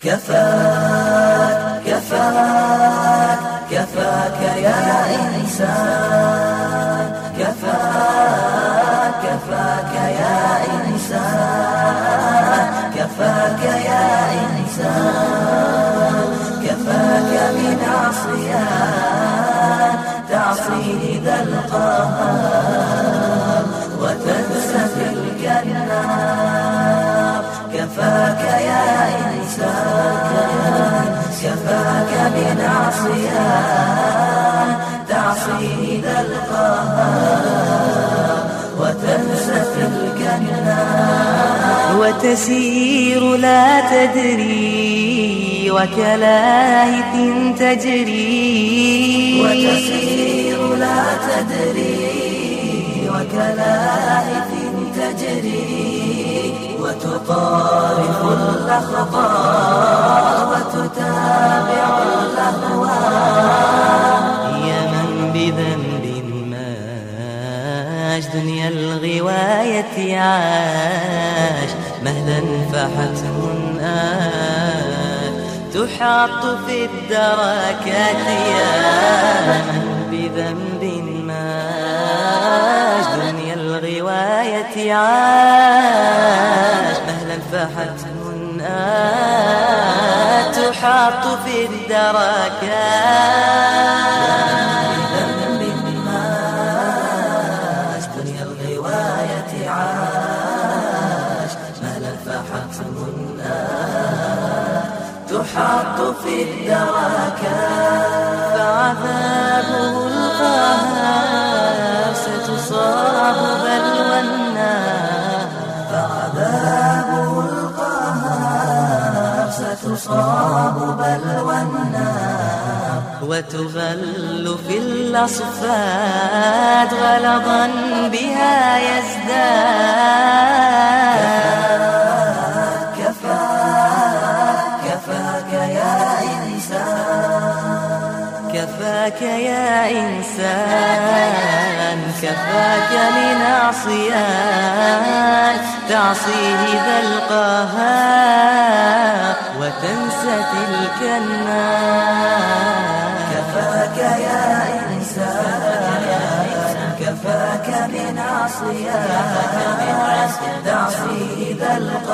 كفاك كفاك كفاك يا إنسان، كفاك كفاك يا إنسان، كفاك يا إنسان، كفاك من عصيان تعصيه ذا القهار وتنسى تلك النار. كفاك يا إنسان، كفاك من عصيان تعصيه ذا القهار وتنسى تلك النار. وتسير لا تدري وكلاهث تجري، وتسير لا تدري وكلاهث تجري، وتطارف الأخطار وتتابع الأهواء. يا من بذنب ماش دنيا الغواية عاش، مهلا فحتم آت تحاط في الدركات. يا من بذنب ماش دنيا الغواية عاش، مهلا فحتم آت تحاط في الدركات. بذنب ماش دنيا الغواية عاش، مهلا فحتم تحاط في الدركات. فعذابه القهار ستصاب بلوى النار، فعذابه القهار ستصاب بلوى النار. وتغل في الأصفاد غلظا بها يزداد. كفاك كفاك يا إنسان، كفاك يا إنسان، كفاك من عصيان تعصيه ذا القهار وتنسى تلك النار. كفاك يا إنسان، كفاك من عصيان تعصيه ذا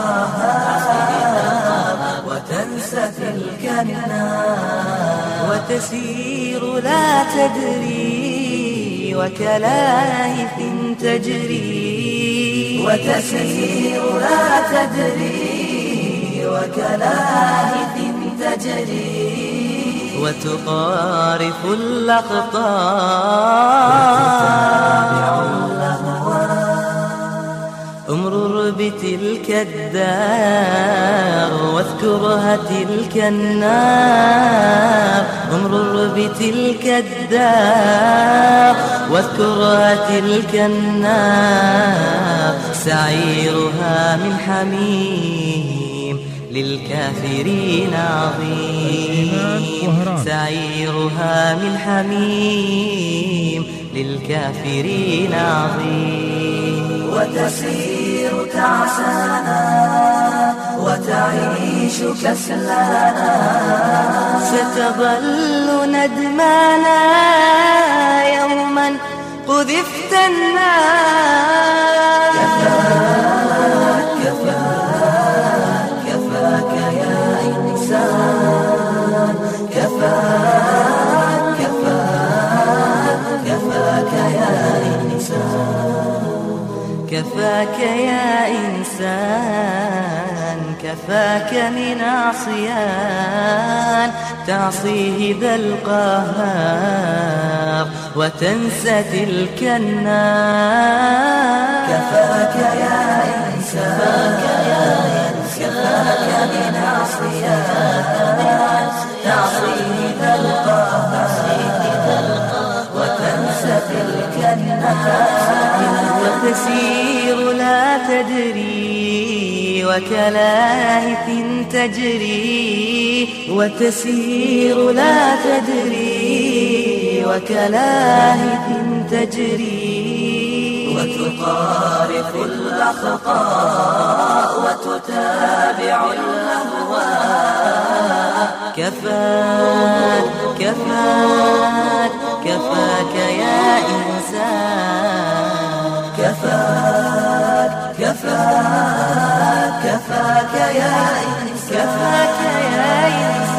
القهار وتنسى تلك النار. وتسير لا تدري وكلاهث تجري، وتسير لا تدري وكلاهث تجري، وتقارف وتتابع الأخطار. امرر بتلك الدار واذكرها تلك النار، امرر بتلك الدار واذكرها تلك النار. سعيرها من حميم للكافرين عظيم، سعيرها من حميم للكافرين عظيم. وتسير تعسانا وتعيش كسلانا، ستظل ندمانا يوما قذفت النار. كفاك كفاك كفاك يا إنسان، كفاك كفاك كفاك يا إنسان، كفاك يا إنسان، كفاك من عصيان تعصيه ذا القهار وتنسى تلك النار. كفاك يا إنسان، كفاك من عصيان تعصيه ذا القهار وتنسى تلك النار. وتسير لا تدري وكلاهث تجري، وتسير لا تدري وكلاهث تجري، وتقارف الأخطاء وتتابع الأهواء. كفاك كفاك كفاك يا إنسان. كفاك كفاك كفاك يا إنسان. كفاك يا إنسان.